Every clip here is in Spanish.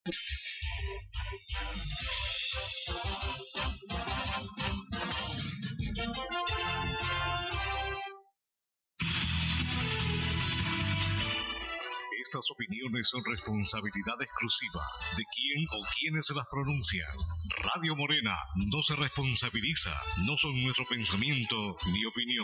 Estas opiniones son responsabilidad exclusiva de quien o quienes las pronuncian. Radio Morena no se responsabiliza, no son nuestro pensamiento ni opinión.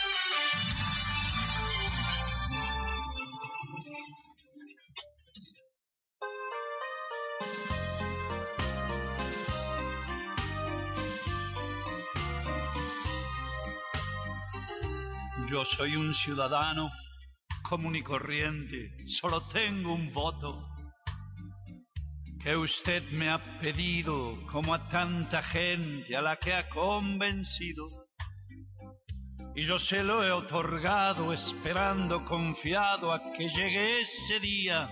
Yo soy un ciudadano común y corriente, solo tengo un voto que usted me ha pedido, como a tanta gente a la que ha convencido, y yo se lo he otorgado esperando confiado a que llegue ese día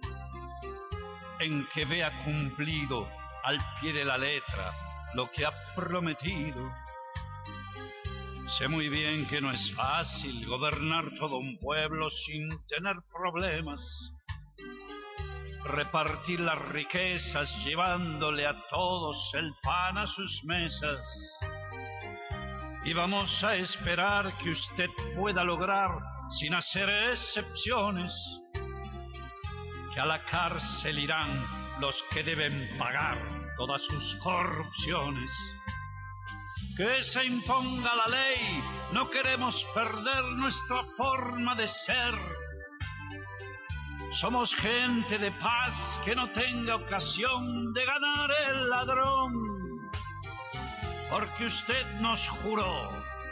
en que vea cumplido al pie de la letra lo que ha prometido. Sé muy bien que no es fácil gobernar todo un pueblo sin tener problemas, repartir las riquezas llevándole a todos el pan a sus mesas. Y vamos a esperar que usted pueda lograr, sin hacer excepciones, que a la cárcel irán los que deben pagar todas sus corrupciones. Que se imponga la ley, no queremos perder nuestra forma de ser. Somos gente de paz que no tenga ocasión de ganar el ladrón, porque usted nos juró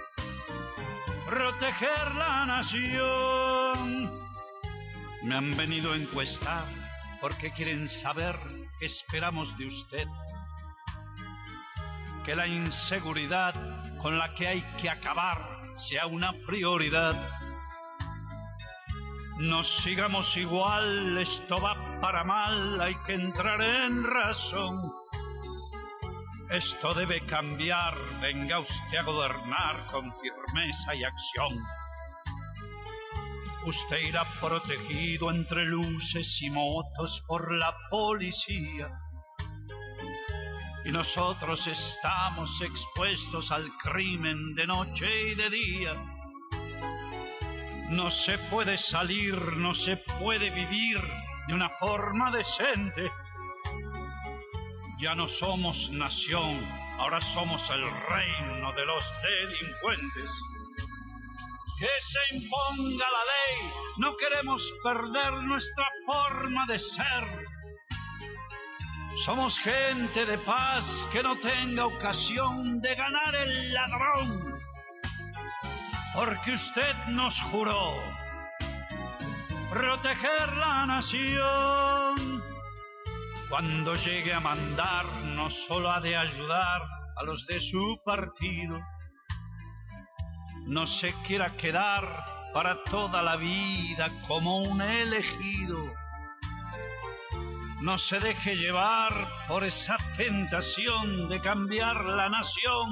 proteger la nación. Me han venido a encuestar porque quieren saber qué esperamos de usted. Que la inseguridad con la que hay que acabar sea una prioridad. No sigamos igual, esto va para mal, hay que entrar en razón. Esto debe cambiar, venga usted a gobernar con firmeza y acción. Usted irá protegido entre luces y motos por la policía, y nosotros estamos expuestos al crimen de noche y de día. No se puede salir, no se puede vivir de una forma decente. Ya no somos nación, ahora somos el reino de los delincuentes. Que se imponga la ley, no queremos perder nuestra forma de ser. Somos gente de paz que no tenga ocasión de ganar el ladrón, porque usted nos juró proteger la nación. Cuando llegue a mandar, no solo ha de ayudar a los de su partido. No se quiera quedar para toda la vida como un elegido. No se deje llevar por esa tentación de cambiar la nación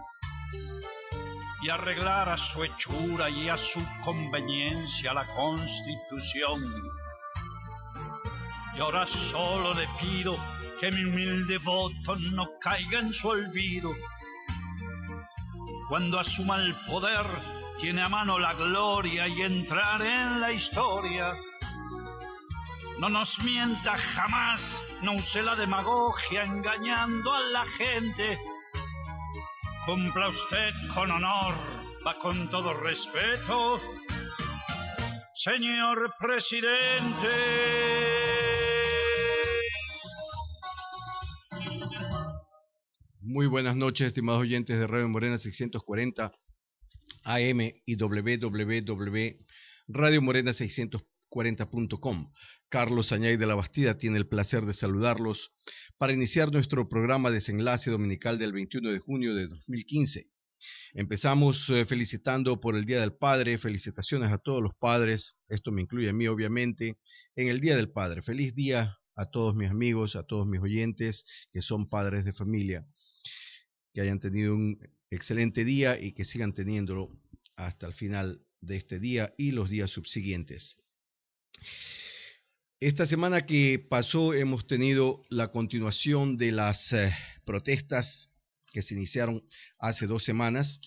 y arreglar a su hechura y a su conveniencia la Constitución. Y ahora solo le pido que mi humilde voto no caiga en su olvido. Cuando asuma el poder, tiene a mano la gloria y entrar en la historia. No nos mienta jamás, no use la demagogia engañando a la gente. Cumpla usted con honor, va con todo respeto, señor presidente. Muy buenas noches, estimados oyentes de Radio Morena 640 AM y www.radiomorena640.com. Carlos Añay de la Bastida tiene el placer de saludarlos para iniciar nuestro programa Desenlace Dominical del 21 de junio de 2015. Empezamos felicitando por el Día del Padre. Felicitaciones a todos los padres, esto me incluye a mí obviamente, en el Día del Padre. Feliz día a todos mis amigos, a todos mis oyentes que son padres de familia. Que hayan tenido un excelente día y que sigan teniéndolo hasta el final de este día y los días subsiguientes. Esta semana que pasó hemos tenido la continuación de las protestas que se iniciaron hace 2 semanas.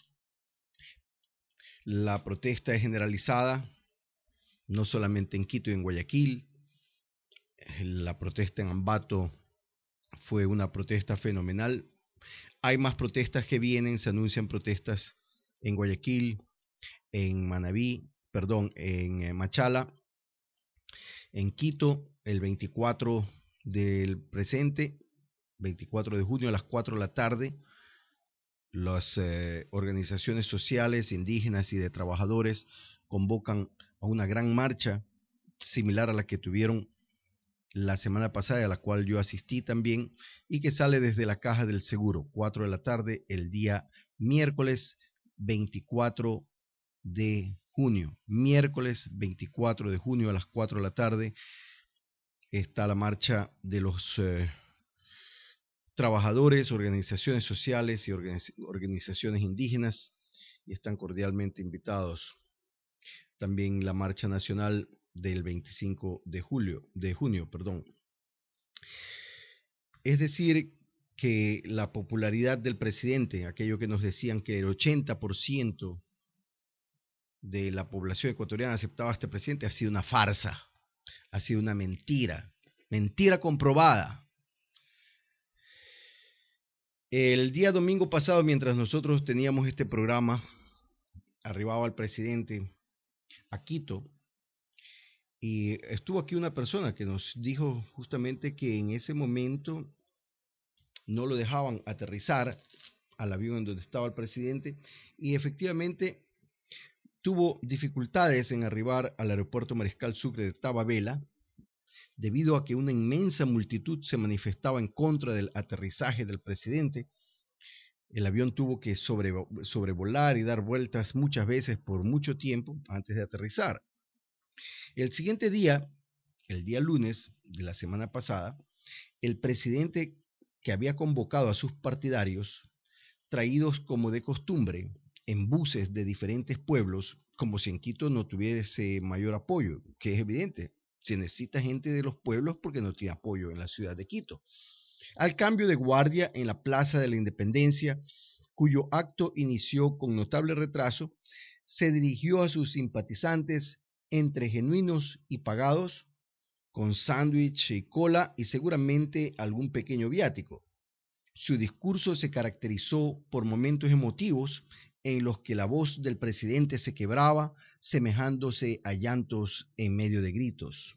La protesta es generalizada, no solamente en Quito y en Guayaquil. La protesta en Ambato fue una protesta fenomenal. Hay más protestas que vienen, se anuncian protestas en Guayaquil, en Manabí, en Machala, en Quito, el 24 del presente, 24 de junio a las 4 de la tarde, las organizaciones sociales, indígenas y de trabajadores convocan a una gran marcha similar a la que tuvieron la semana pasada, a la cual yo asistí también, y que sale desde la Caja del Seguro, 4 de la tarde, el día miércoles 24 de junio. Miércoles 24 de junio a las 4 de la tarde está la marcha de los trabajadores, organizaciones sociales y organizaciones indígenas, y están cordialmente invitados. También la marcha nacional del 25 de junio. Es decir, que la popularidad del presidente, aquello que nos decían que el 80% de la población ecuatoriana aceptaba a este presidente, ha sido una farsa, ha sido una mentira comprobada. El día domingo pasado, mientras nosotros teníamos este programa, arribaba el presidente a Quito y estuvo aquí una persona que nos dijo justamente que en ese momento no lo dejaban aterrizar al avión en donde estaba el presidente, y efectivamente tuvo dificultades en arribar al aeropuerto Mariscal Sucre de Tababela, debido a que una inmensa multitud se manifestaba en contra del aterrizaje del presidente. El avión tuvo que sobrevolar y dar vueltas muchas veces por mucho tiempo antes de aterrizar. El siguiente día, el día lunes de la semana pasada, el presidente, que había convocado a sus partidarios, traídos como de costumbre en buses de diferentes pueblos, como si en Quito no tuviese mayor apoyo, que es evidente. Se necesita gente de los pueblos porque no tiene apoyo en la ciudad de Quito. Al cambio de guardia en la Plaza de la Independencia, cuyo acto inició con notable retraso, se dirigió a sus simpatizantes entre genuinos y pagados, con sándwich y cola y seguramente algún pequeño viático. Su discurso se caracterizó por momentos emotivos en los que la voz del presidente se quebraba, semejándose a llantos en medio de gritos.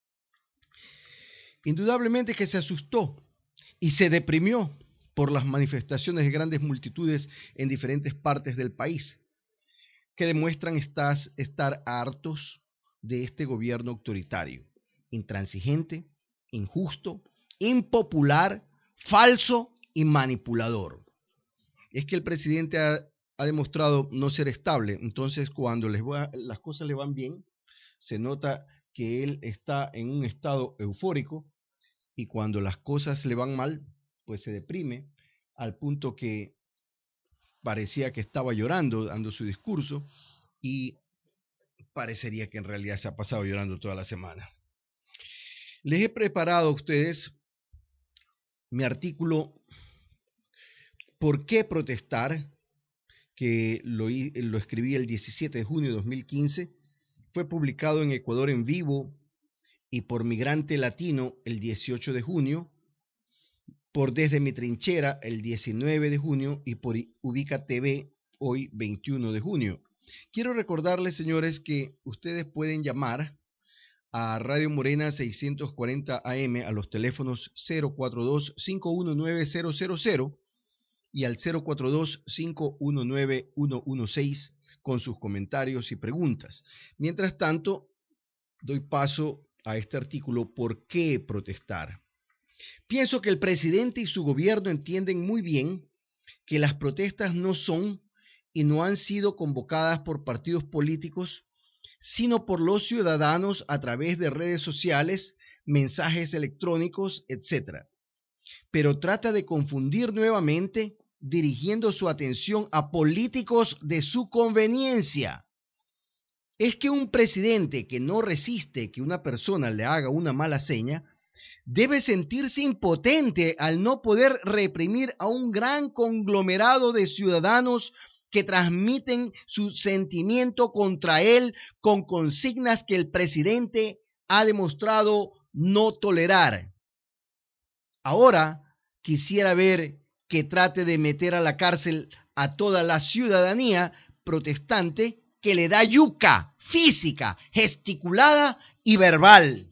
Indudablemente que se asustó y se deprimió por las manifestaciones de grandes multitudes en diferentes partes del país, que demuestran estar hartos de este gobierno autoritario, intransigente, injusto, impopular, falso y manipulador. Es que el presidente ha demostrado no ser estable, entonces cuando las cosas le van bien, se nota que él está en un estado eufórico, y cuando las cosas le van mal, pues se deprime al punto que parecía que estaba llorando dando su discurso, y parecería que en realidad se ha pasado llorando toda la semana. Les he preparado a ustedes mi artículo ¿Por qué protestar?, que lo escribí el 17 de junio de 2015. Fue publicado en Ecuador en Vivo y por Migrante Latino el 18 de junio, por Desde mi Trinchera el 19 de junio y por Ubica TV hoy 21 de junio. Quiero recordarles, señores, que ustedes pueden llamar a Radio Morena 640 AM a los teléfonos 042-519-000 y al 042-519-116 con sus comentarios y preguntas. Mientras tanto, doy paso a este artículo ¿Por qué protestar? Pienso que el presidente y su gobierno entienden muy bien que las protestas no son y no han sido convocadas por partidos políticos, sino por los ciudadanos a través de redes sociales, mensajes electrónicos, etc. Pero trata de confundir nuevamente, dirigiendo su atención a políticos de su conveniencia. es que un presidente que no resiste que una persona le haga una mala seña, debe sentirse impotente al no poder reprimir a un gran conglomerado de ciudadanos que transmiten su sentimiento contra él con consignas que el presidente ha demostrado no tolerar. Ahora quisiera ver que trate de meter a la cárcel a toda la ciudadanía protestante que le da yuca física, gesticulada y verbal.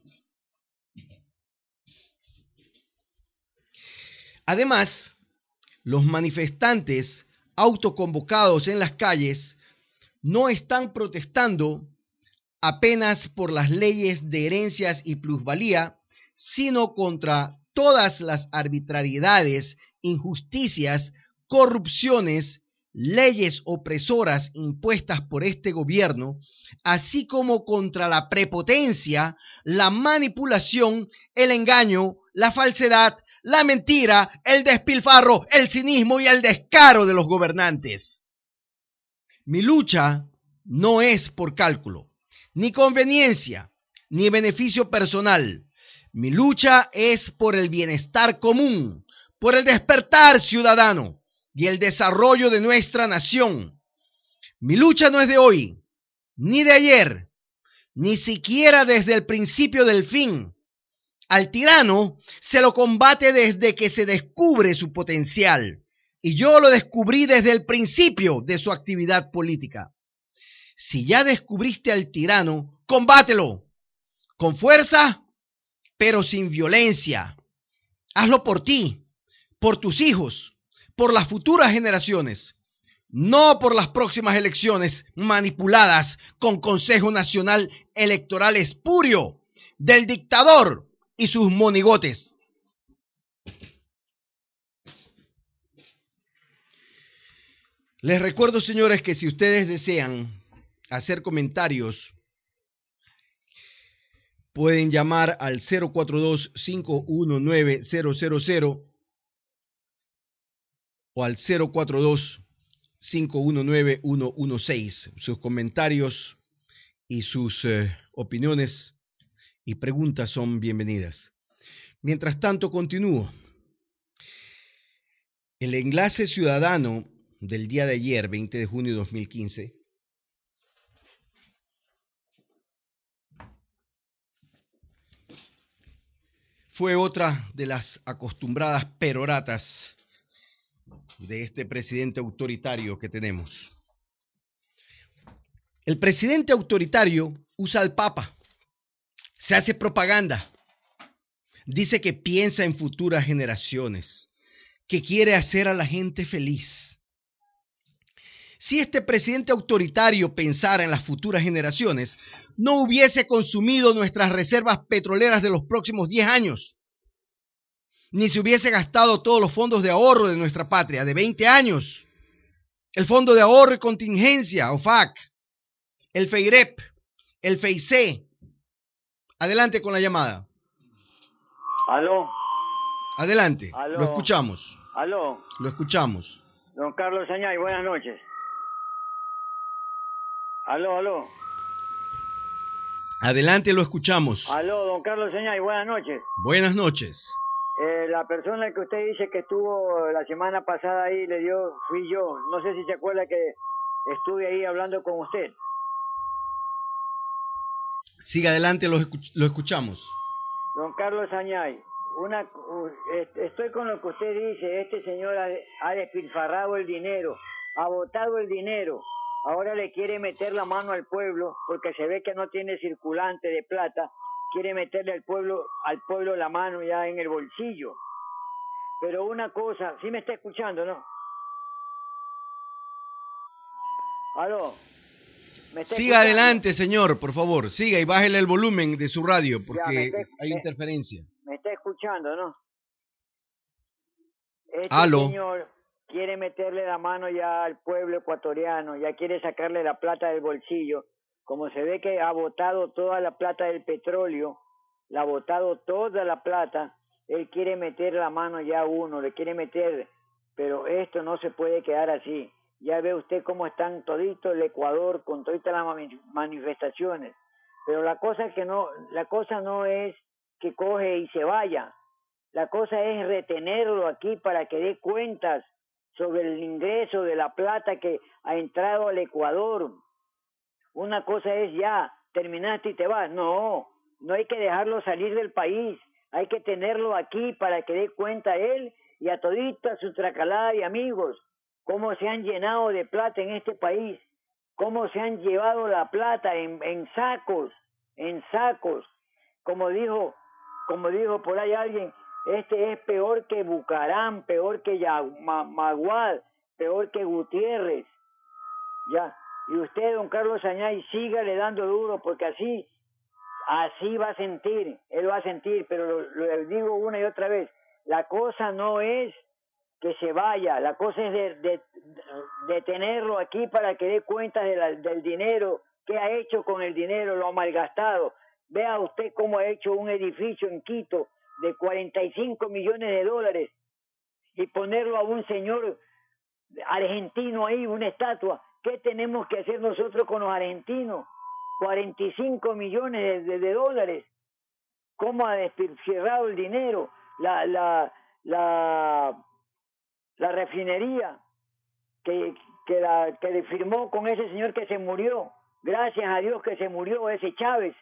Además, los manifestantes autoconvocados en las calles no están protestando apenas por las leyes de herencias y plusvalía, sino contra todas las arbitrariedades, injusticias, corrupciones, leyes opresoras impuestas por este gobierno, así como contra la prepotencia, la manipulación, el engaño, la falsedad, la mentira, el despilfarro, el cinismo y el descaro de los gobernantes. Mi lucha no es por cálculo, ni conveniencia, ni beneficio personal. Mi lucha es por el bienestar común, por el despertar ciudadano y el desarrollo de nuestra nación. Mi lucha no es de hoy, ni de ayer, ni siquiera desde el principio del fin. Al tirano se lo combate desde que se descubre su potencial, y yo lo descubrí desde el principio de su actividad política. Si ya descubriste al tirano, combátelo, con fuerza, pero sin violencia. Hazlo por ti, por tus hijos, por las futuras generaciones, no por las próximas elecciones manipuladas con Consejo Nacional Electoral espurio del dictador y sus monigotes. Les recuerdo, señores, que si ustedes desean hacer comentarios, pueden llamar al 042-519-000 o al 042-519-116. Sus comentarios y sus opiniones y preguntas son bienvenidas. Mientras tanto, continúo. El enlace ciudadano del día de ayer, 20 de junio de 2015, fue otra de las acostumbradas peroratas de este presidente autoritario que tenemos. El presidente autoritario usa al Papa, se hace propaganda, dice que piensa en futuras generaciones, que quiere hacer a la gente feliz. Si este presidente autoritario pensara en las futuras generaciones, no hubiese consumido nuestras reservas petroleras de los próximos 10 años, ni se hubiese gastado todos los fondos de ahorro de nuestra patria de 20 años, el Fondo de Ahorro y Contingencia, OFAC, el FEIREP, el FEICE. Adelante con la llamada. Aló. Adelante, Aló. Lo escuchamos. Aló. Lo escuchamos. Don Carlos Añay, buenas noches. Aló. Adelante, lo escuchamos. Aló, don Carlos Añay, buenas noches. Buenas noches. La persona que usted dice que estuvo la semana pasada ahí, fui yo. No sé si se acuerda que estuve ahí hablando con usted. Siga adelante, lo escuchamos. Don Carlos Añay, estoy con lo que usted dice. Este señor ha despilfarrado el dinero, ha botado el dinero. Ahora le quiere meter la mano al pueblo porque se ve que no tiene circulante de plata. Quiere meterle al pueblo la mano ya en el bolsillo. Pero una cosa, ¿sí me está escuchando, no? Aló. Siga adelante, señor, por favor. Siga y bájele el volumen de su radio porque hay interferencia. Me está escuchando, ¿no? Aló. Señor quiere meterle la mano ya al pueblo ecuatoriano, ya quiere sacarle la plata del bolsillo. Como se ve que ha botado toda la plata del petróleo, la ha botado toda la plata, él quiere meter la mano ya a uno, le quiere meter, pero esto no se puede quedar así. Ya ve usted cómo están todito el Ecuador con todas las manifestaciones. Pero la cosa no es que coge y se vaya. La cosa es retenerlo aquí para que dé cuentas sobre el ingreso de la plata que ha entrado al Ecuador. Una cosa es ya, terminaste y te vas. No hay que dejarlo salir del país. Hay que tenerlo aquí para que dé cuenta a él y a todita su tracalada de amigos, cómo se han llenado de plata en este país, cómo se han llevado la plata en sacos, como dijo por ahí alguien, este es peor que Bucaram, peor que Maguad, peor que Gutiérrez, ya, y usted, don Carlos Añay, sígale dando duro, porque así va a sentir, él va a sentir, pero lo digo una y otra vez, la cosa no es que se vaya, la cosa es de tenerlo aquí para que dé cuenta del dinero, qué ha hecho con el dinero, lo ha malgastado. Vea usted cómo ha hecho un edificio en Quito de 45 millones de dólares y ponerlo a un señor argentino ahí, una estatua. ¿Qué tenemos que hacer nosotros con los argentinos? 45 millones de dólares. ¿Cómo ha despilfarrado el dinero? La refinería que le firmó con ese señor que se murió. Gracias a Dios que se murió ese Chávez.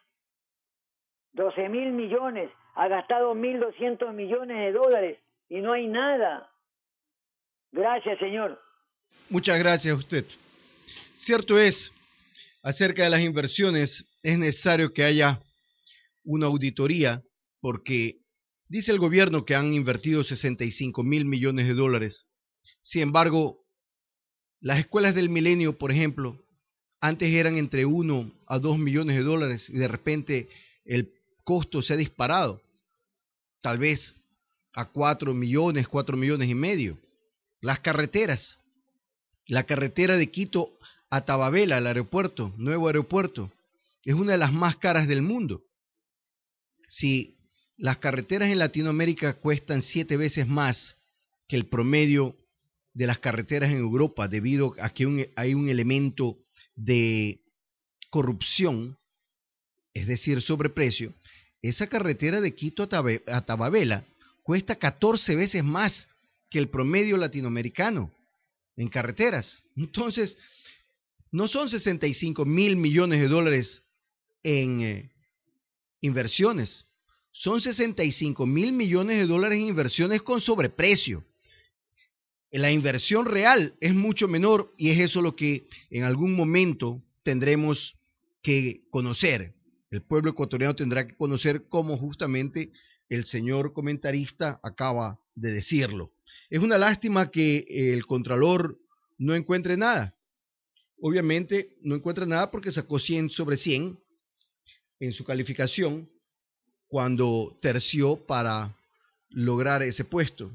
12.000 millones. Ha gastado 1.200 millones de dólares y no hay nada. Gracias, señor. Muchas gracias a usted. Cierto es, acerca de las inversiones, es necesario que haya una auditoría porque dice el gobierno que han invertido 65.000 millones de dólares. Sin embargo, las escuelas del milenio, por ejemplo, antes eran entre 1 a 2 millones de dólares y de repente el costo se ha disparado, tal vez a 4 millones y medio. Las carreteras, la carretera de Quito a Tababela, el aeropuerto, nuevo aeropuerto, es una de las más caras del mundo. Si las carreteras en Latinoamérica cuestan 7 veces más que el promedio de las carreteras en Europa debido a que hay un elemento de corrupción, es decir, sobreprecio, esa carretera de Quito a Tababela cuesta 14 veces más que el promedio latinoamericano en carreteras. Entonces, no son 65.000 millones de dólares en inversiones, son 65.000 millones de dólares en inversiones con sobreprecio. La inversión real es mucho menor y es eso lo que en algún momento tendremos que conocer. El pueblo ecuatoriano tendrá que conocer cómo justamente el señor comentarista acaba de decirlo. Es una lástima que el Contralor no encuentre nada. Obviamente no encuentra nada porque sacó 100 sobre 100 en su calificación cuando terció para lograr ese puesto.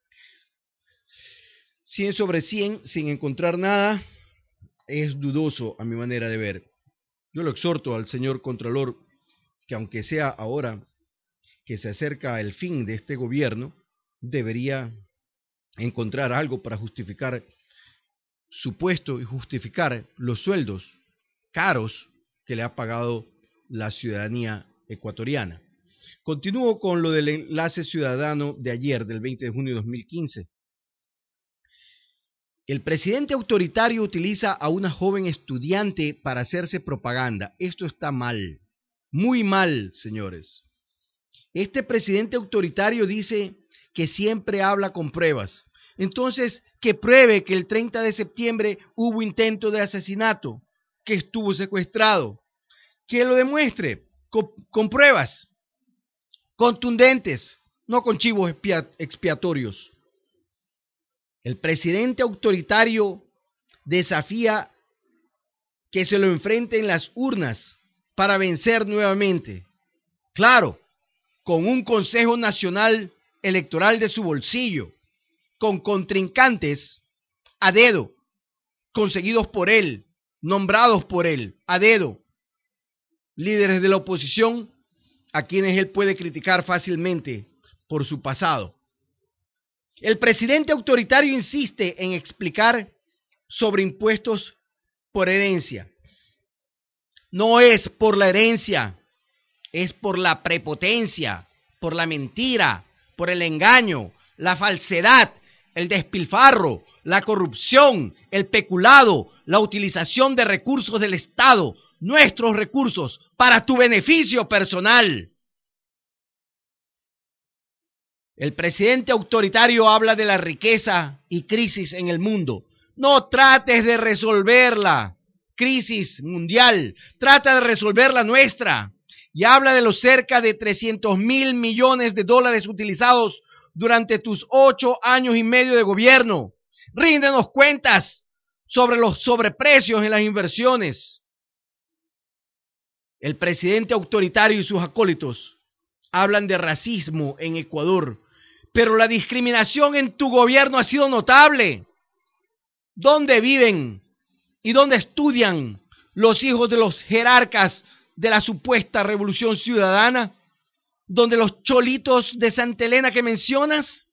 100 sobre 100 sin encontrar nada es dudoso a mi manera de ver. Yo lo exhorto al señor Contralor que aunque sea ahora que se acerca el fin de este gobierno, debería encontrar algo para justificar su puesto y justificar los sueldos caros que le ha pagado la ciudadanía ecuatoriana. Continúo con lo del enlace ciudadano de ayer, del 20 de junio de 2015. El presidente autoritario utiliza a una joven estudiante para hacerse propaganda. Esto está mal, muy mal, señores. Este presidente autoritario dice que siempre habla con pruebas. Entonces, que pruebe que el 30 de septiembre hubo intento de asesinato, que estuvo secuestrado. Que lo demuestre con pruebas contundentes, no con chivos expiatorios. El presidente autoritario desafía que se lo enfrente en las urnas para vencer nuevamente. Claro, con un Consejo Nacional Electoral de su bolsillo, con contrincantes a dedo, conseguidos por él, nombrados por él, a dedo, líderes de la oposición a quienes él puede criticar fácilmente por su pasado. El presidente autoritario insiste en explicar sobre impuestos por herencia. No es por la herencia, es por la prepotencia, por la mentira, por el engaño, la falsedad, el despilfarro, la corrupción, el peculado, la utilización de recursos del Estado, nuestros recursos, para tu beneficio personal. El presidente autoritario habla de la riqueza y crisis en el mundo. No trates de resolverla, crisis mundial, trata de resolver la nuestra. Y habla de los cerca de 300.000 millones de dólares utilizados durante tus 8 años y medio de gobierno. Ríndenos cuentas sobre los sobreprecios en las inversiones. El presidente autoritario y sus acólitos hablan de racismo en Ecuador, pero la discriminación en tu gobierno ha sido notable. ¿Dónde viven y dónde estudian los hijos de los jerarcas de la supuesta revolución ciudadana? ¿Donde los cholitos de Santa Elena que mencionas?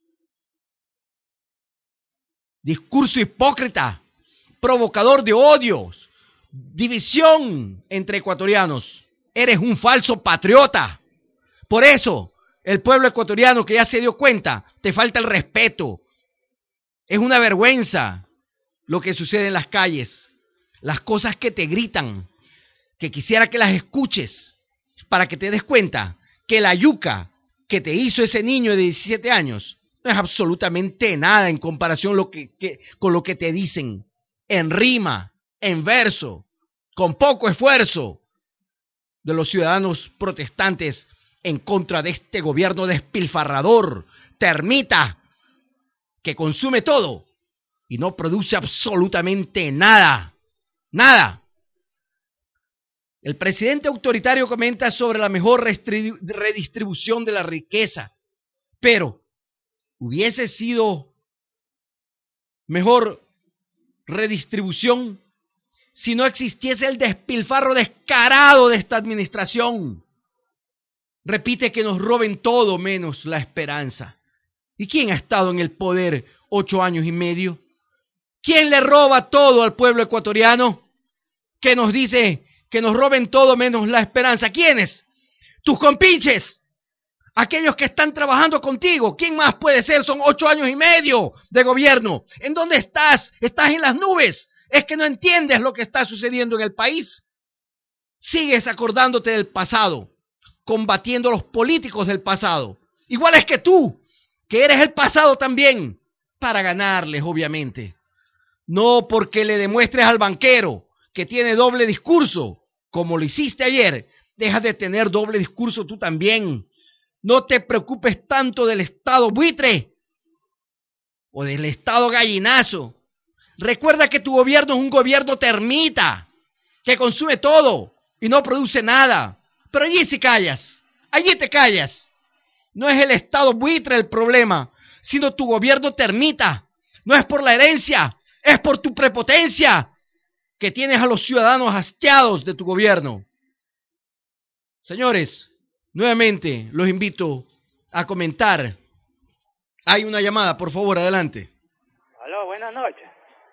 Discurso hipócrita, provocador de odios, división entre ecuatorianos. Eres un falso patriota. Por eso, el pueblo ecuatoriano que ya se dio cuenta, te falta el respeto. Es una vergüenza lo que sucede en las calles, las cosas que te gritan, que quisiera que las escuches para que te des cuenta que la yuca que te hizo ese niño de 17 años no es absolutamente nada en comparación con lo que te dicen en rima, en verso, con poco esfuerzo de los ciudadanos protestantes en contra de este gobierno despilfarrador, termita, que consume todo y no produce absolutamente nada, nada. El presidente autoritario comenta sobre la mejor redistribución de la riqueza, pero hubiese sido mejor redistribución si no existiese el despilfarro descarado de esta administración. Repite que nos roben todo menos la esperanza. ¿Y quién ha estado en el poder 8 años y medio? ¿Quién le roba todo al pueblo ecuatoriano? ¿Qué nos dice? Que nos roben todo menos la esperanza. ¿Quiénes? Tus compinches. Aquellos que están trabajando contigo. ¿Quién más puede ser? Son 8 años y medio de gobierno. ¿En dónde estás? Estás en las nubes. Es que no entiendes lo que está sucediendo en el país. Sigues acordándote del pasado, combatiendo a los políticos del pasado. Igual es que tú, que eres el pasado también, para ganarles, obviamente. No porque le demuestres al banquero que tiene doble discurso, como lo hiciste ayer, deja de tener doble discurso tú también. No te preocupes tanto del Estado buitre o del Estado gallinazo. Recuerda que tu gobierno es un gobierno termita, que consume todo y no produce nada. Pero allí sí callas, allí te callas. No es el Estado buitre el problema, sino tu gobierno termita. No es por la herencia, es por tu prepotencia, que tienes a los ciudadanos hastiados de tu gobierno. Señores, nuevamente los invito a comentar. Hay una llamada, por favor, adelante. Aló, buenas noches.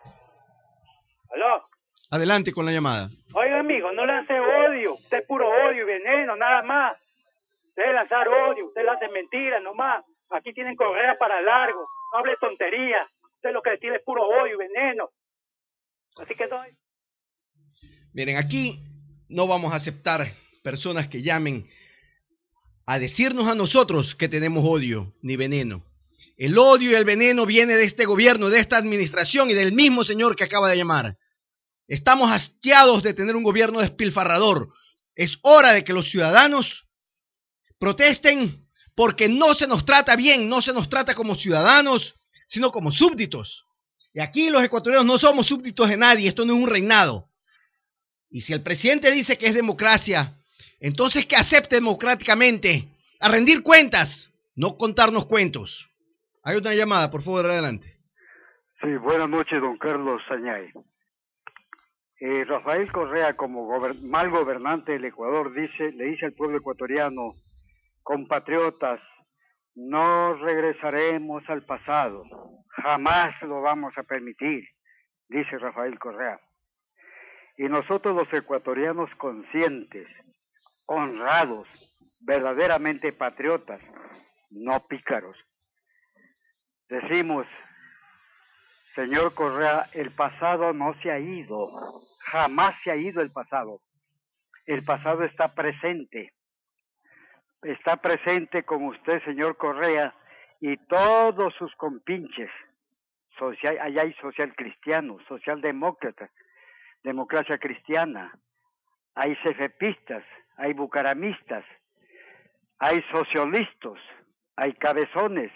Aló. Adelante con la llamada. Oiga, amigo, no lance odio. Usted es puro odio y veneno, nada más. Usted es lanzar odio, usted hace mentiras nomás. Aquí tienen correa para largo. No hable tonterías. Usted lo que tiene es puro odio y veneno. Así que no. Miren, aquí no vamos a aceptar personas que llamen a decirnos a nosotros que tenemos odio ni veneno. El odio y el veneno viene de este gobierno, de esta administración y del mismo señor que acaba de llamar. Estamos hastiados de tener un gobierno despilfarrador. Es hora de que los ciudadanos protesten porque no se nos trata bien, no se nos trata como ciudadanos, sino como súbditos. Y aquí los ecuatorianos no somos súbditos de nadie, esto no es un reinado. Y si el presidente dice que es democracia, entonces que acepte democráticamente a rendir cuentas, no contarnos cuentos. Hay otra llamada, por favor, adelante. Sí, buenas noches, don Carlos Sañay. Rafael Correa, como mal gobernante del Ecuador, le dice al pueblo ecuatoriano: compatriotas, no regresaremos al pasado, jamás lo vamos a permitir. dice Rafael Correa. Y nosotros los ecuatorianos conscientes, honrados, verdaderamente patriotas, no pícaros, decimos, señor Correa, el pasado no se ha ido, jamás se ha ido el pasado está presente con usted, señor Correa, y todos sus compinches, allá hay social cristianos, socialdemócratas, democracia cristiana, hay cefepistas, hay bucaramistas, hay socialistas, hay cabezones,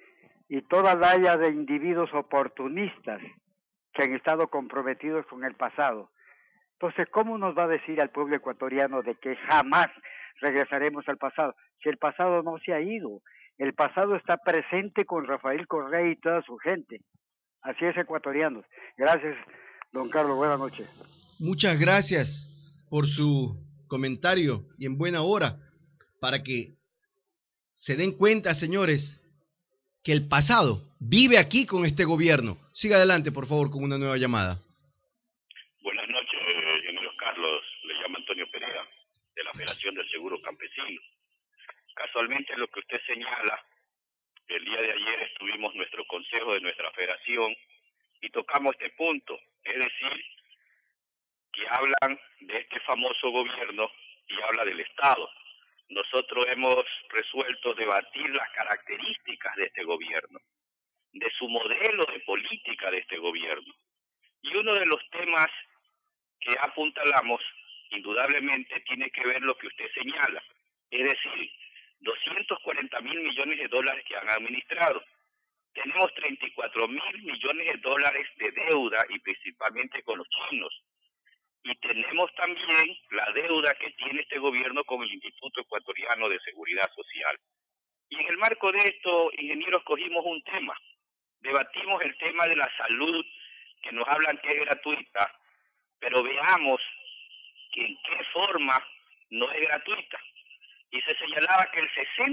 y toda la haya de individuos oportunistas que han estado comprometidos con el pasado. Entonces, ¿cómo nos va a decir al pueblo ecuatoriano de que jamás regresaremos al pasado? Si el pasado no se ha ido, el pasado está presente con Rafael Correa y toda su gente. Así es, ecuatorianos. Gracias, don Carlos, buenas noches. Muchas gracias por su comentario y en buena hora, para que se den cuenta, señores, que el pasado vive aquí con este gobierno. Siga adelante, por favor, con una nueva llamada. Buenas noches, ingeniero Carlos. Le llama Antonio Pereira, de la Federación del Seguro Campesino. Casualmente, lo que usted señala, el día de ayer estuvimos nuestro consejo de nuestra federación y tocamos este punto, es decir, que hablan de este famoso gobierno y habla del Estado. Nosotros hemos resuelto debatir las características de este gobierno, de su modelo de política de este gobierno. Y uno de los temas que apuntalamos, indudablemente, tiene que ver lo que usted señala, es decir, 240.000 millones de dólares que han administrado. Tenemos 34.000 millones de dólares de deuda, y principalmente con los chinos. Y tenemos también la deuda que tiene este gobierno con el Instituto Ecuatoriano de Seguridad Social. Y en el marco de esto, ingenieros, cogimos un tema. Debatimos el tema de la salud, que nos hablan que es gratuita, pero veamos que en qué forma no es gratuita. Y se señalaba que el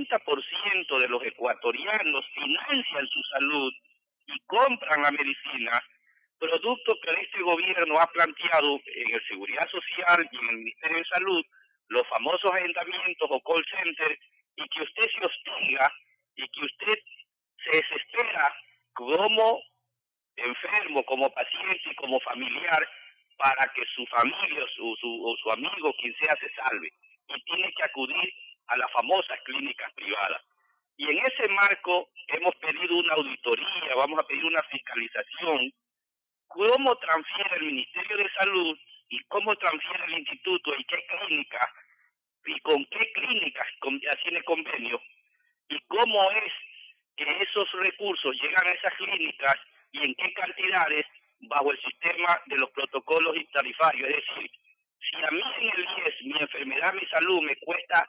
60% de los ecuatorianos financian su salud y compran la medicina, producto que este gobierno ha planteado en el Seguridad Social y en el Ministerio de Salud, los famosos agendamientos o call center, y que usted se hostiga y que usted se desespera como enfermo, como paciente y como familiar para que su familia o su amigo, quien sea, se salve. Y tiene que acudir a las famosas clínicas privadas. Y en ese marco hemos pedido una auditoría, vamos a pedir una fiscalización, cómo transfiere el Ministerio de Salud y cómo transfiere el Instituto y qué clínicas y con qué clínicas tiene convenio y cómo es que esos recursos llegan a esas clínicas y en qué cantidades bajo el sistema de los protocolos y tarifarios. Es decir, si a mí en el IES mi enfermedad, mi salud me cuesta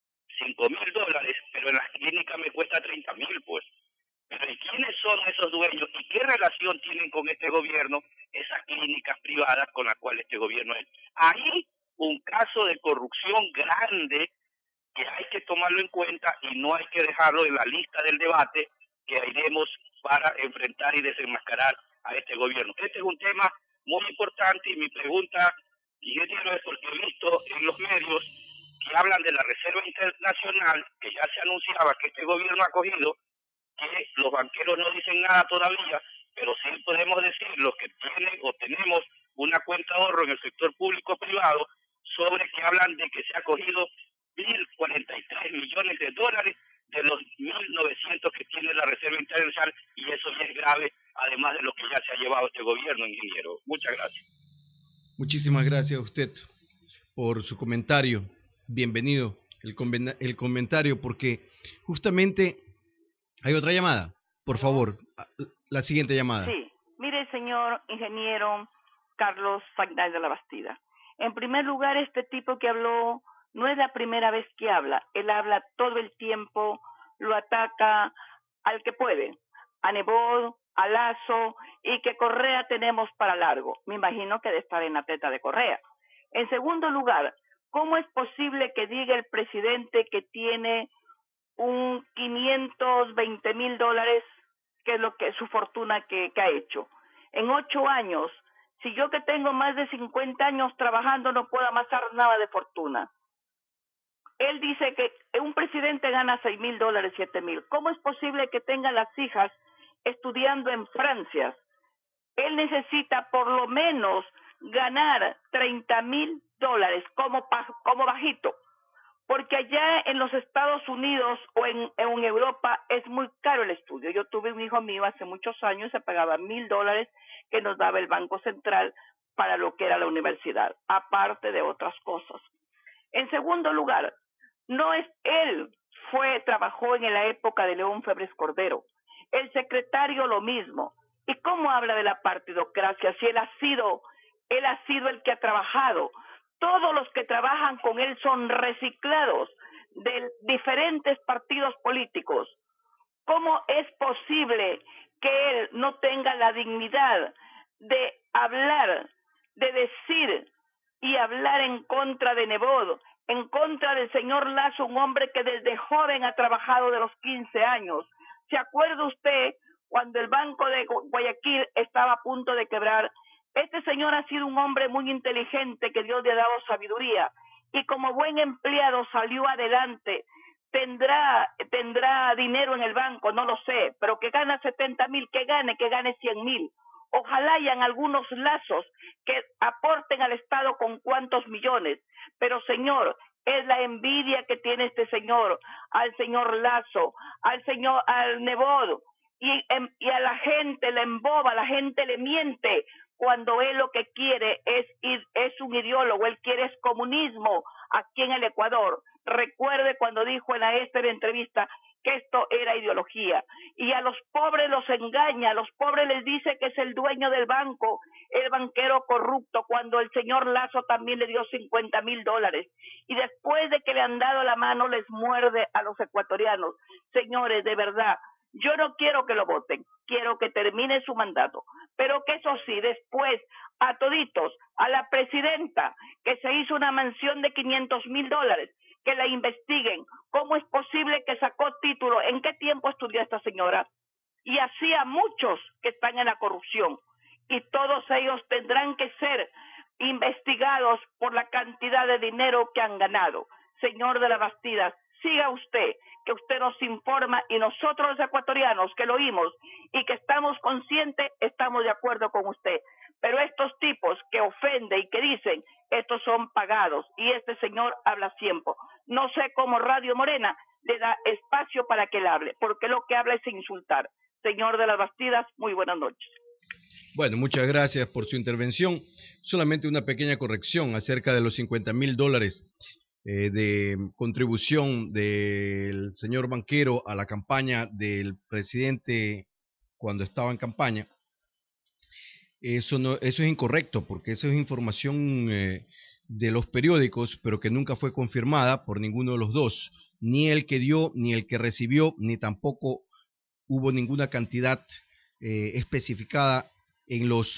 $5.000, pero en las clínicas me cuesta 30.000, pues. Pero ¿y quiénes son esos dueños y qué relación tienen con este gobierno esas clínicas privadas con las cuales este gobierno es? Hay un caso de corrupción grande que hay que tomarlo en cuenta y no hay que dejarlo en la lista del debate que iremos para enfrentar y desenmascarar a este gobierno. Este es un tema muy importante y mi pregunta, ingeniero, es porque he visto en los medios que hablan de la Reserva Internacional, que ya se anunciaba que este gobierno ha cogido, que los banqueros no dicen nada todavía, pero sí podemos decir los que tienen o tenemos una cuenta de ahorro en el sector público-privado, sobre que hablan de que se ha cogido 1.043 millones de dólares de los 1.900 que tiene la Reserva Internacional, y eso ya es grave, además de lo que ya se ha llevado este gobierno, ingeniero. Muchas gracias. Muchísimas gracias a usted por su comentario. Bienvenido el comentario, porque justamente hay otra llamada. Por favor, la siguiente llamada. Sí, mire, señor ingeniero Carlos Fagnay de la Bastida. En primer lugar, este tipo que habló no es la primera vez que habla. Él habla todo el tiempo, lo ataca al que puede, a Nebot, a Lazo, y que Correa tenemos para largo. Me imagino que de estar en la teta de Correa. En segundo lugar, ¿cómo es posible que diga el presidente que tiene un $520.000, que es lo que su fortuna que ha hecho? en 8 años, si yo que tengo más de 50 años trabajando no puedo amasar nada de fortuna? Él dice que un presidente gana $6,000, $7,000. ¿Cómo es posible que tenga las hijas estudiando en Francia? Él necesita por lo menos ganar $30,000 como bajito, porque allá en los Estados Unidos o en Europa es muy caro el estudio. Yo tuve un hijo mío hace muchos años, se pagaba $1,000 que nos daba el Banco Central para lo que era la universidad, aparte de otras cosas. En segundo lugar, no es él, trabajó en la época de León Febres Cordero. El secretario lo mismo. ¿Y cómo habla de la partidocracia si él ha sido el que ha trabajado? Todos los que trabajan con él son reciclados de diferentes partidos políticos. ¿Cómo es posible que él no tenga la dignidad de hablar, de decir y hablar en contra de Nebot, en contra del señor Lasso, un hombre que desde joven ha trabajado de los 15 años? ¿Se acuerda usted cuando el Banco de Guayaquil estaba a punto de quebrar? Este señor ha sido un hombre muy inteligente, que Dios le ha dado sabiduría, y como buen empleado salió adelante. Tendrá dinero en el banco, no lo sé, pero que gana 70,000, que gane 100,000. Ojalá hayan algunos lazos que aporten al Estado con cuántos millones. Pero, señor, es la envidia que tiene este señor al señor Lasso, al Nebot, y a la gente le emboba, a la gente le miente, cuando él lo que quiere es un ideólogo. Él quiere es comunismo aquí en el Ecuador. Recuerde cuando dijo en la entrevista que esto era ideología, y a los pobres los engaña, a los pobres les dice que es el dueño del banco, el banquero corrupto, cuando el señor Lasso también le dio $50,000, y después de que le han dado la mano les muerde a los ecuatorianos. Señores, de verdad, yo no quiero que lo voten, quiero que termine su mandato, pero que eso sí, después a toditos, a la presidenta que se hizo una mansión de $500,000, que la investiguen. ¿Cómo es posible que sacó título? ¿En qué tiempo estudió esta señora? Y así a muchos que están en la corrupción. Y todos ellos tendrán que ser investigados por la cantidad de dinero que han ganado. Señor de la Bastida, siga usted, que usted nos informa, y nosotros los ecuatorianos que lo oímos y que estamos conscientes, estamos de acuerdo con usted. Pero estos tipos que ofenden y que dicen, estos son pagados, y este señor habla siempre. No sé cómo Radio Morena le da espacio para que él hable, porque lo que habla es insultar. Señor de las Bastidas, muy buenas noches. Bueno, muchas gracias por su intervención. Solamente una pequeña corrección acerca de los $50,000 de contribución del señor banquero a la campaña del presidente cuando estaba en campaña. Eso es incorrecto, porque eso es información de los periódicos, pero que nunca fue confirmada por ninguno de los dos, ni el que dio, ni el que recibió, ni tampoco hubo ninguna cantidad especificada en los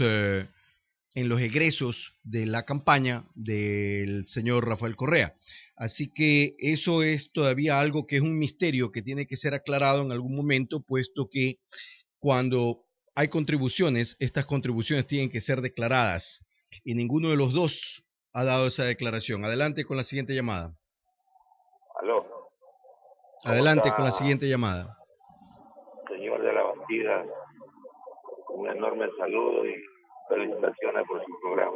egresos de la campaña del señor Rafael Correa. Así que eso es todavía algo que es un misterio que tiene que ser aclarado en algún momento, puesto que cuando hay contribuciones, estas contribuciones tienen que ser declaradas, y ninguno de los dos ha dado esa declaración. Adelante con la siguiente llamada. Aló. Adelante con la siguiente llamada. Señor de la Bastida, un enorme saludo y felicitaciones por su programa.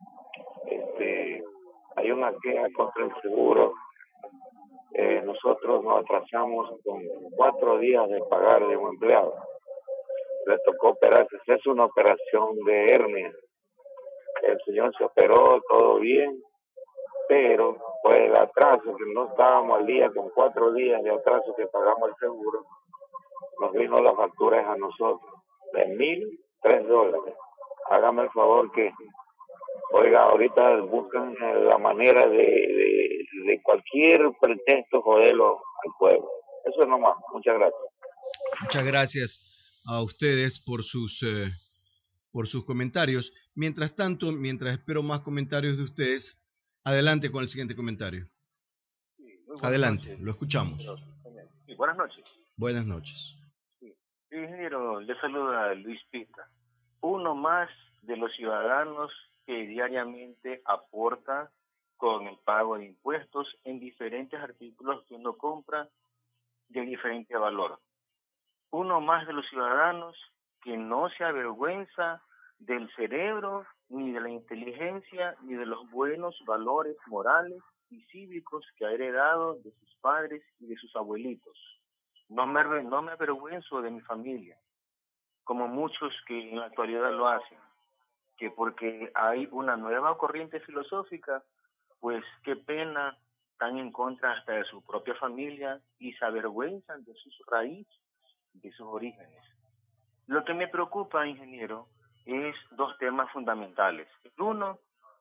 Hay una queja contra el seguro. Nosotros nos atrasamos con 4 días de pagar de un empleado. Le tocó operarse, es una operación de hernia. El señor se operó, todo bien, pero por el atraso, que no estábamos al día, con 4 días de atraso que pagamos el seguro, nos vino las facturas a nosotros de $1,003. Hágame el favor que, oiga, ahorita buscan la manera de cualquier pretexto joderlo al pueblo. Eso es nomás. Muchas gracias. Muchas gracias a ustedes por sus comentarios. Mientras tanto, mientras espero más comentarios de ustedes, adelante con el siguiente comentario. Sí, adelante, noches. Lo escuchamos. Sí, buenas noches. Buenas noches. Sí, ingeniero, le saluda Luis Pita. uno más de los ciudadanos que diariamente aporta con el pago de impuestos en diferentes artículos que uno compra de diferente valor. Uno más de los ciudadanos que no se avergüenza del cerebro, ni de la inteligencia, ni de los buenos valores morales y cívicos que ha heredado de sus padres y de sus abuelitos. No me avergüenzo de mi familia, como muchos que en la actualidad lo hacen, que porque hay una nueva corriente filosófica, pues qué pena, están en contra hasta de su propia familia y se avergüenzan de sus raíces, de sus orígenes. Lo que me preocupa, ingeniero, es dos temas fundamentales. Uno,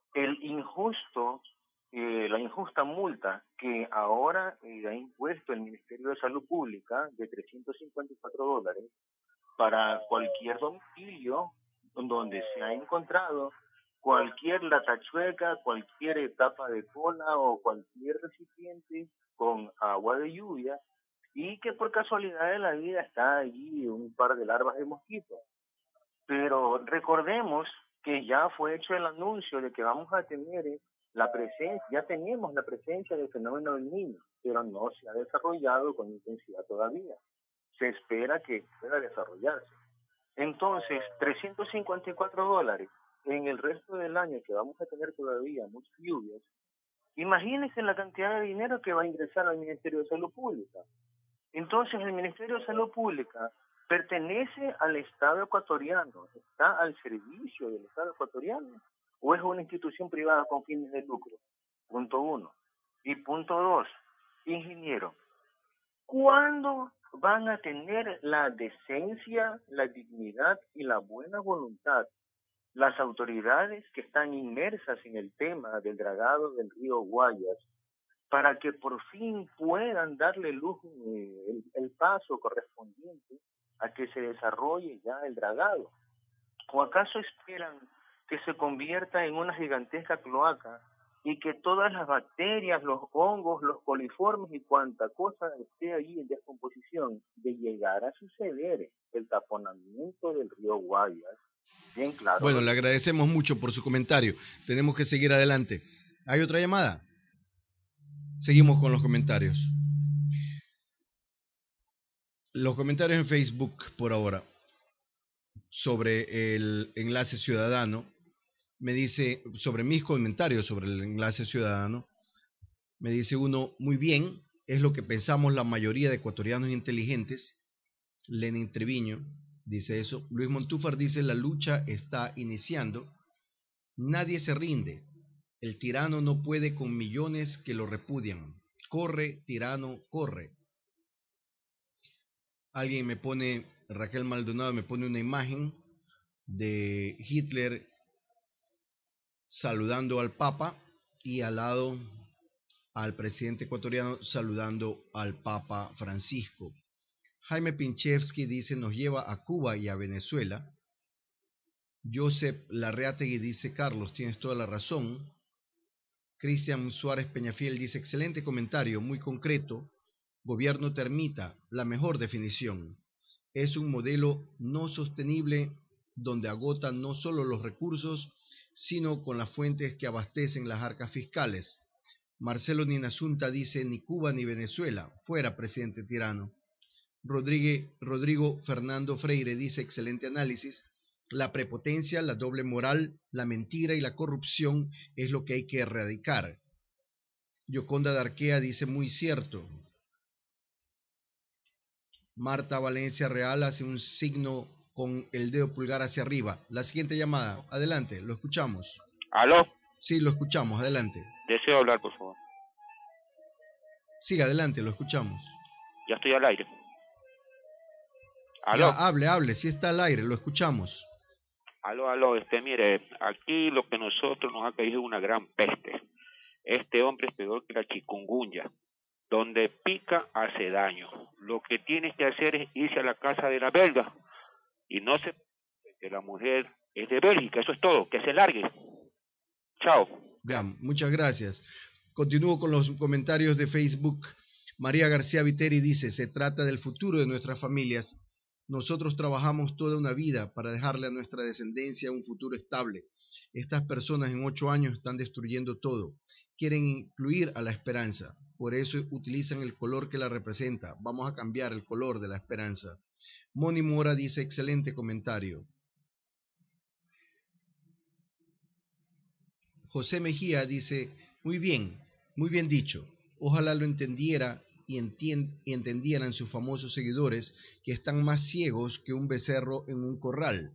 la injusta multa que ahora ha impuesto el Ministerio de Salud Pública de $354 para cualquier domicilio donde se ha encontrado cualquier latachueca, cualquier tapa de cola o cualquier recipiente con agua de lluvia y que por casualidad de la vida está allí un par de larvas de mosquito. Pero recordemos que ya fue hecho el anuncio de que vamos a tener ya tenemos la presencia del fenómeno del Niño, pero no se ha desarrollado con intensidad todavía. Se espera que pueda desarrollarse. Entonces, $354 en el resto del año que vamos a tener todavía muchas lluvias, imagínense la cantidad de dinero que va a ingresar al Ministerio de Salud Pública. Entonces, el Ministerio de Salud Pública pertenece al Estado ecuatoriano, está al servicio del Estado ecuatoriano, o es una institución privada con fines de lucro. Punto 1. Y punto 2, ingeniero, ¿cuándo van a tener la decencia, la dignidad y la buena voluntad las autoridades que están inmersas en el tema del dragado del río Guayas para que por fin puedan darle el paso correspondiente a que se desarrolle ya el dragado? ¿O acaso esperan que se convierta en una gigantesca cloaca y que todas las bacterias, los hongos, los coliformes y cuanta cosa esté allí en descomposición, de llegar a suceder el taponamiento del río Guayas? Bien claro. Bueno, le agradecemos mucho por su comentario. Tenemos que seguir adelante. ¿Hay otra llamada? Seguimos con los comentarios. Los comentarios en Facebook por ahora sobre el enlace ciudadano. Me dice, sobre mis comentarios sobre el enlace ciudadano, me dice uno, muy bien, es lo que pensamos la mayoría de ecuatorianos inteligentes. Lenin Treviño dice eso. Luis Montúfar dice, la lucha está iniciando. Nadie se rinde. El tirano no puede con millones que lo repudian. Corre, tirano, corre. Alguien me pone, Raquel Maldonado me pone una imagen de Hitler saludando al Papa y al lado al presidente ecuatoriano saludando al Papa Francisco. Jaime Pinchevsky dice, nos lleva a Cuba y a Venezuela. Joseph Larreategui dice, Carlos, tienes toda la razón. Cristian Suárez Peñafiel dice, excelente comentario, muy concreto. Gobierno termita, la mejor definición. Es un modelo no sostenible donde agota no solo los recursos, sino con las fuentes que abastecen las arcas fiscales. Marcelo Ninasunta dice, ni Cuba ni Venezuela, fuera presidente tirano. Rodrigo Fernando Freire dice, excelente análisis. La prepotencia, la doble moral, la mentira y la corrupción es lo que hay que erradicar. Yoconda Darquea dice, muy cierto. Marta Valencia Real hace un signo con el dedo pulgar hacia arriba. La siguiente llamada, adelante, lo escuchamos. ¿Aló? Sí, lo escuchamos, adelante. Deseo hablar, por favor. Sí, adelante, lo escuchamos. Ya estoy al aire. ¿Aló? Ya, hable, sí está al aire, lo escuchamos. Aló, mire, aquí lo que nosotros nos ha caído es una gran peste. Este hombre es peor que la chikungunya. Donde pica, hace daño. Lo que tienes que hacer es irse a la casa de la belga. Y no se... que la mujer es de Bélgica, eso es todo, que se largue. Chao. Ya, muchas gracias. Continúo con los comentarios de Facebook. María García Viteri dice, se trata del futuro de nuestras familias Nosotros trabajamos toda una vida para dejarle a nuestra descendencia un futuro estable. Estas personas en 8 años están destruyendo todo. Quieren incluir a la esperanza. Por eso utilizan el color que la representa. Vamos a cambiar el color de la esperanza. Moni Mora dice, excelente comentario. José Mejía dice, muy bien dicho. Ojalá lo entendiera y entendieran sus famosos seguidores que están más ciegos que un becerro en un corral.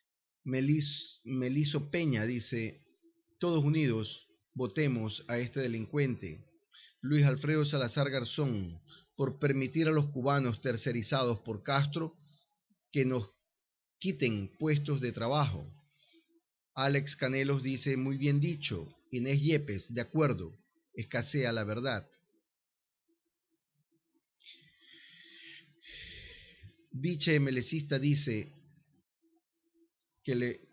Meliso Peña dice, todos unidos, votemos a este delincuente. Luis Alfredo Salazar Garzón, por permitir a los cubanos tercerizados por Castro que nos quiten puestos de trabajo. Alex Canelos dice, muy bien dicho. Inés Yepes, de acuerdo, escasea la verdad. Biche Melecista dice que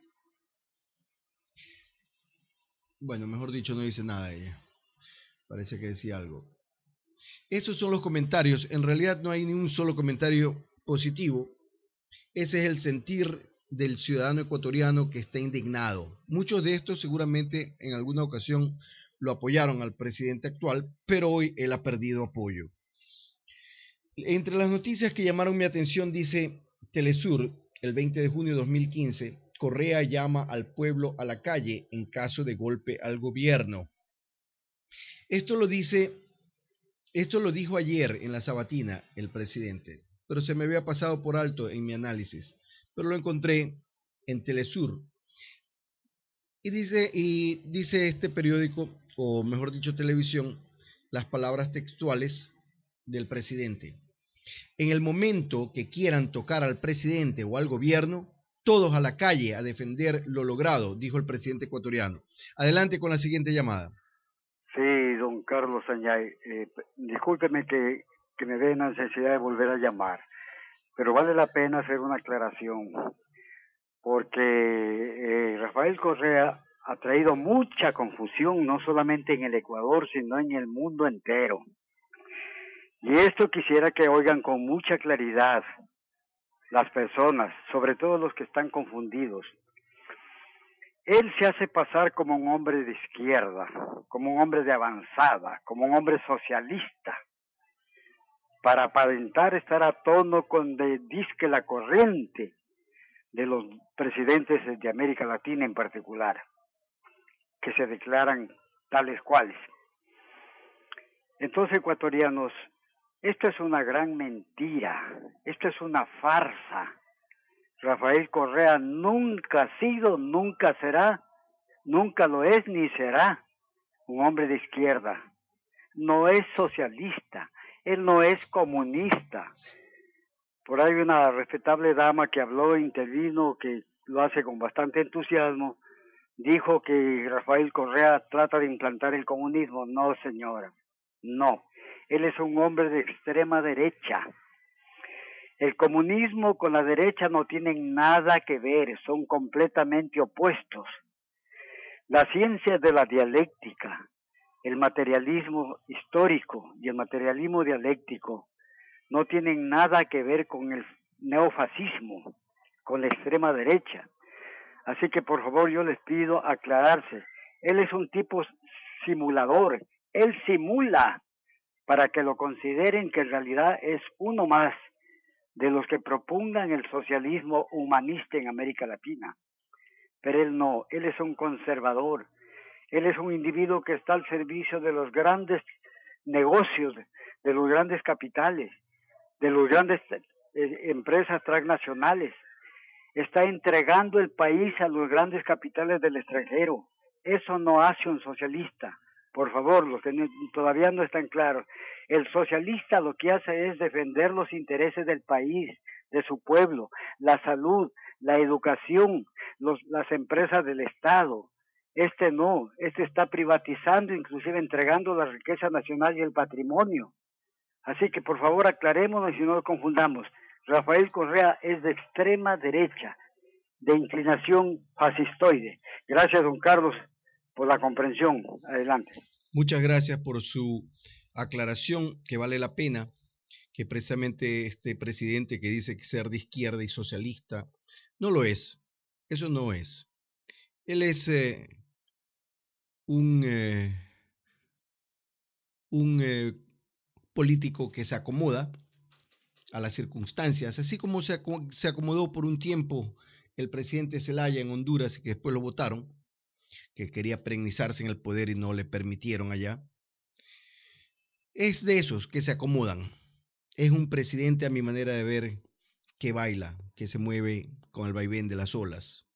bueno, mejor dicho, no dice nada ella. Parece que decía algo. Esos son los comentarios. En realidad no hay ni un solo comentario positivo. Ese es el sentir del ciudadano ecuatoriano que está indignado. Muchos de estos seguramente en alguna ocasión lo apoyaron al presidente actual, pero hoy él ha perdido apoyo. Entre las noticias que llamaron mi atención dice Telesur, el 20 de junio de 2015, Correa llama al pueblo a la calle en caso de golpe al gobierno. Esto lo dijo ayer en la sabatina el presidente, pero se me había pasado por alto en mi análisis, pero lo encontré en Telesur. Y dice este periódico, o mejor dicho televisión, las palabras textuales del presidente. En el momento que quieran tocar al presidente o al gobierno, todos a la calle a defender lo logrado, dijo el presidente ecuatoriano. Adelante con la siguiente llamada. Sí, don Carlos Añay, discúlpeme que me dé la necesidad de volver a llamar, pero vale la pena hacer una aclaración, porque Rafael Correa ha traído mucha confusión, no solamente en el Ecuador, sino en el mundo entero. Y esto quisiera que oigan con mucha claridad las personas, sobre todo los que están confundidos. Él se hace pasar como un hombre de izquierda, como un hombre de avanzada, como un hombre socialista, para aparentar estar a tono con disque la corriente de los presidentes de América Latina en particular, que se declaran tales cuales. Entonces, ecuatorianos, esto es una gran mentira, esto es una farsa. Rafael Correa nunca ha sido, nunca será, nunca lo es ni será un hombre de izquierda. No es socialista, él no es comunista. Por ahí una respetable dama que habló, intervino, que lo hace con bastante entusiasmo, dijo que Rafael Correa trata de implantar el comunismo. No, señora, no. Él es un hombre de extrema derecha. El comunismo con la derecha no tienen nada que ver, son completamente opuestos. La ciencia de la dialéctica, el materialismo histórico y el materialismo dialéctico no tienen nada que ver con el neofascismo, con la extrema derecha. Así que por favor yo les pido aclararse. Él es un tipo simulador, él simula para que lo consideren que en realidad es uno más de los que propongan el socialismo humanista en América Latina. Pero él no, él es un conservador, él es un individuo que está al servicio de los grandes negocios, de los grandes capitales, de las grandes empresas transnacionales. Está entregando el país a los grandes capitales del extranjero. Eso no hace un socialista. Por favor, los que todavía no están claros. El socialista lo que hace es defender los intereses del país, de su pueblo, la salud, la educación, las empresas del Estado. Este no, este está privatizando, inclusive entregando la riqueza nacional y el patrimonio. Así que por favor aclarémonos y no lo confundamos. Rafael Correa es de extrema derecha, de inclinación fascistoide. Gracias, don Carlos, por la comprensión. Adelante. Muchas gracias por su aclaración, que vale la pena que precisamente este presidente que dice que ser de izquierda y socialista, no lo es. Eso no es. Él es un político que se acomoda a las circunstancias, así como se acomodó por un tiempo el presidente Zelaya en Honduras y que después lo votaron, que quería perennizarse en el poder y no le permitieron allá. Es de esos que se acomodan. Es un presidente, a mi manera de ver, que baila, que se mueve con el vaivén de las olas.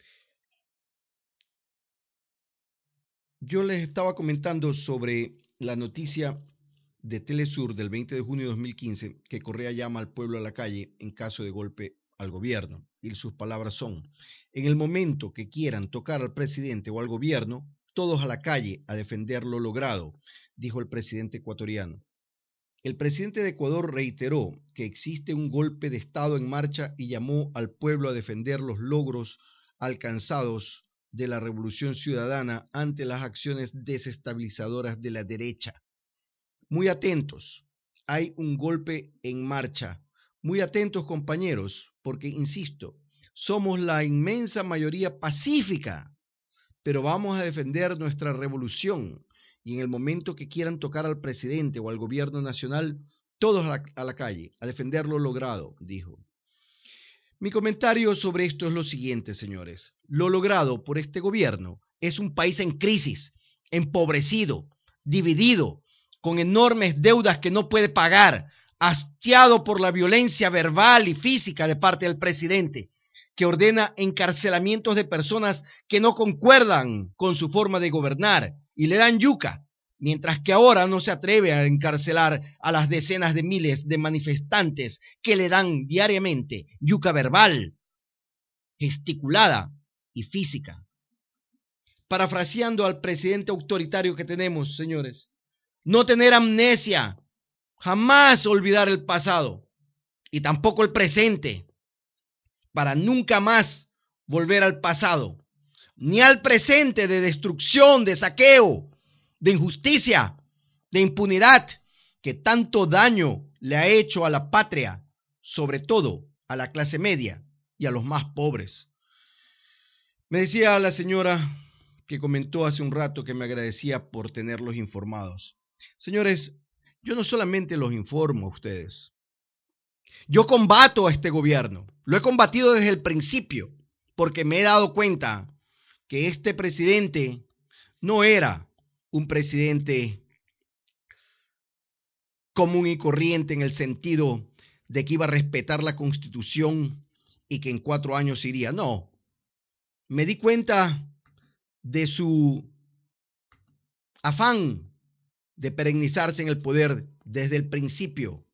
Yo les estaba comentando sobre la noticia de Telesur del 20 de junio de 2015, que Correa llama al pueblo a la calle en caso de golpe al gobierno. Y sus palabras son: en el momento que quieran tocar al presidente o al gobierno, todos a la calle a defender lo logrado, dijo el presidente ecuatoriano. El presidente de Ecuador reiteró que existe un golpe de Estado en marcha y llamó al pueblo a defender los logros alcanzados de la revolución ciudadana ante las acciones desestabilizadoras de la derecha. Muy atentos, hay un golpe en marcha. Muy atentos, compañeros, porque, insisto, somos la inmensa mayoría pacífica, pero vamos a defender nuestra revolución. Y en el momento que quieran tocar al presidente o al gobierno nacional, todos a la calle, a defender lo logrado, dijo. Mi comentario sobre esto es lo siguiente, señores. Lo logrado por este gobierno es un país en crisis, empobrecido, dividido, con enormes deudas que no puede pagar, hastiado por la violencia verbal y física de parte del presidente, que ordena encarcelamientos de personas que no concuerdan con su forma de gobernar y le dan yuca, mientras que ahora no se atreve a encarcelar a las decenas de miles de manifestantes que le dan diariamente yuca verbal, gesticulada y física. Parafraseando al presidente autoritario que tenemos, señores, no tener amnesia, jamás olvidar el pasado y tampoco el presente, para nunca más volver al pasado, ni al presente de destrucción, de saqueo, de injusticia, de impunidad, que tanto daño le ha hecho a la patria, sobre todo a la clase media y a los más pobres. Me decía la señora que comentó hace un rato que me agradecía por tenerlos informados. Señores, yo no solamente los informo a ustedes. Yo combato a este gobierno. Lo he combatido desde el principio, porque me he dado cuenta que este presidente no era un presidente común y corriente en el sentido de que iba a respetar la Constitución y que en 4 años iría. No. Me di cuenta de su afán de perennizarse en el poder desde el principio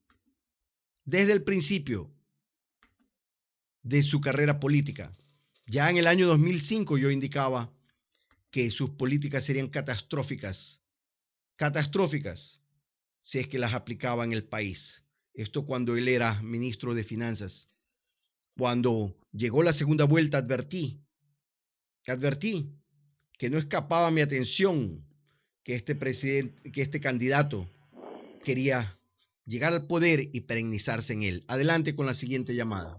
de su carrera política. Ya en el año 2005 yo indicaba que sus políticas serían catastróficas si es que las aplicaba en el país. Esto cuando él era ministro de Finanzas. Cuando llegó la segunda vuelta advertí que no escapaba a mi atención que este candidato quería llegar al poder y perennizarse en él. Adelante con la siguiente llamada.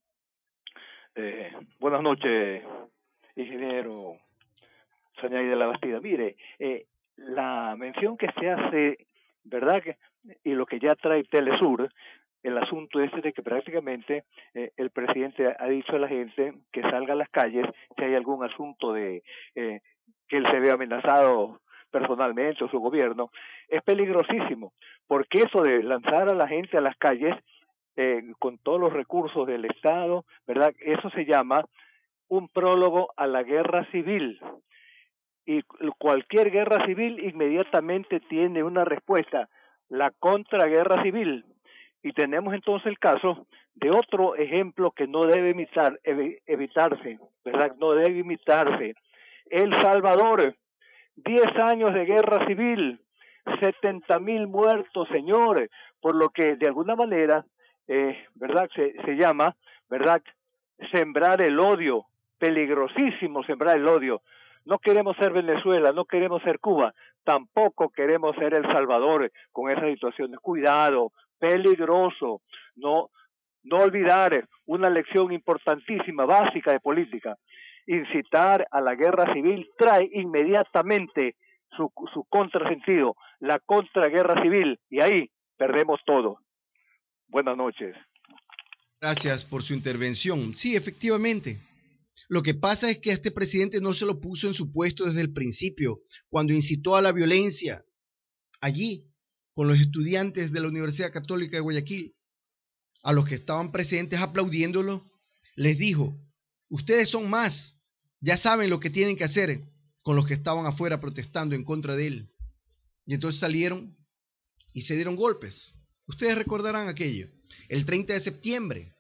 Buenas noches, ingeniero Sañay de la Bastida. Mire, la mención que se hace, ¿verdad? Y lo que ya trae Telesur, el asunto es de que prácticamente el presidente ha dicho a la gente que salga a las calles si hay algún asunto de que él se ve amenazado personalmente o su gobierno. Es peligrosísimo, porque eso de lanzar a la gente a las calles con todos los recursos del Estado, ¿verdad? Eso se llama un prólogo a la guerra civil. Y cualquier guerra civil inmediatamente tiene una respuesta, la contraguerra civil. Y tenemos entonces el caso de otro ejemplo que no debe evitarse, ¿verdad? No debe imitarse. El Salvador, 10 años de guerra civil, 70,000 muertos, señores, por lo que de alguna manera, ¿verdad? Se llama, ¿verdad? Sembrar el odio, peligrosísimo sembrar el odio. No queremos ser Venezuela, no queremos ser Cuba, tampoco queremos ser El Salvador con esas situaciones. Cuidado, peligroso. No olvidar una lección importantísima, básica de política. Incitar a la guerra civil trae inmediatamente su contrasentido, la contraguerra civil, y ahí perdemos todo. Buenas noches. Gracias por su intervención. Sí, efectivamente. Lo que pasa es que este presidente no se lo puso en su puesto desde el principio, cuando incitó a la violencia allí con los estudiantes de la Universidad Católica de Guayaquil, a los que estaban presentes aplaudiéndolo, les dijo: ustedes son más, ya saben lo que tienen que hacer, con los que estaban afuera protestando en contra de él. Y entonces salieron y se dieron golpes. Ustedes recordarán aquello. El 30 de septiembre,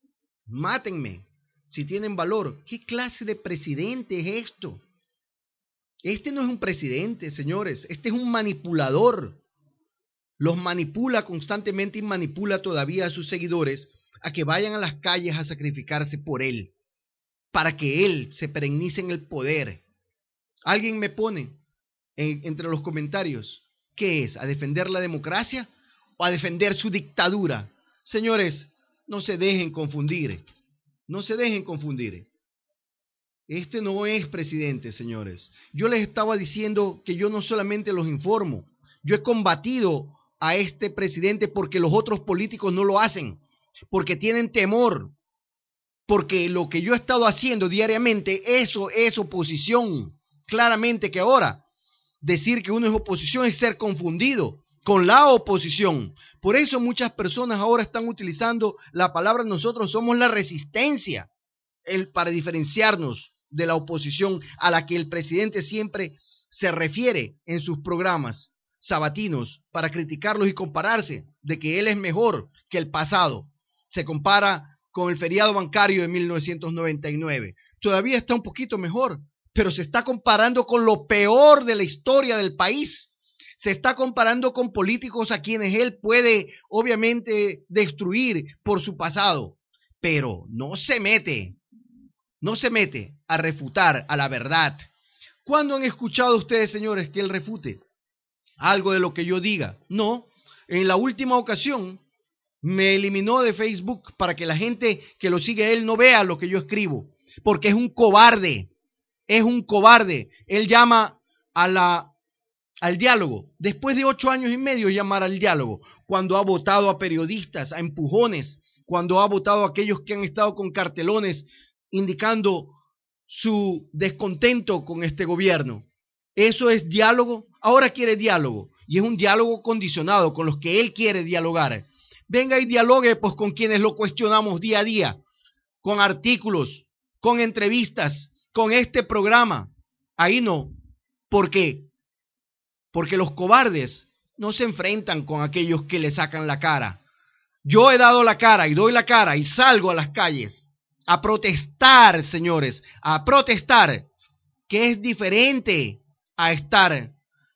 mátenme si tienen valor. ¿Qué clase de presidente es esto? Este no es un presidente, señores, este es un manipulador. Los manipula constantemente y manipula todavía a sus seguidores a que vayan a las calles a sacrificarse por él, para que él se perenice en el poder. Alguien me pone entre los comentarios, ¿qué es? ¿A defender la democracia o a defender su dictadura? Señores, no se dejen confundir. No se dejen confundir. Este no es presidente, señores. Yo les estaba diciendo que yo no solamente los informo, yo he combatido a este presidente porque los otros políticos no lo hacen, porque tienen temor, porque lo que yo he estado haciendo diariamente, eso es oposición. Claramente que ahora decir que uno es oposición es ser confundido con la oposición. Por eso muchas personas ahora están utilizando la palabra nosotros somos la resistencia para diferenciarnos de la oposición a la que el presidente siempre se refiere en sus programas sabatinos para criticarlos y compararse de que él es mejor que el pasado. Se compara con el feriado bancario de 1999. Todavía está un poquito mejor, pero se está comparando con lo peor de la historia del país. Se está comparando con políticos a quienes él puede obviamente destruir por su pasado, pero no se mete a refutar a la verdad. ¿Cuándo han escuchado ustedes, señores, que él refute algo de lo que yo diga? No, en la última ocasión me eliminó de Facebook para que la gente que lo sigue a él no vea lo que yo escribo, porque es un cobarde, Él llama al diálogo. Después de 8 años y medio llamar al diálogo, cuando ha votado a periodistas, a empujones, cuando ha votado a aquellos que han estado con cartelones indicando su descontento con este gobierno. ¿Eso es diálogo? Ahora quiere diálogo, y es un diálogo condicionado con los que él quiere dialogar. Venga y dialogue pues con quienes lo cuestionamos día a día, con artículos, con entrevistas, con este programa. Ahí no. ¿Por qué? Porque los cobardes no se enfrentan con aquellos que le sacan la cara. Yo he dado la cara y doy la cara y salgo a las calles a protestar, señores, a protestar, que es diferente a estar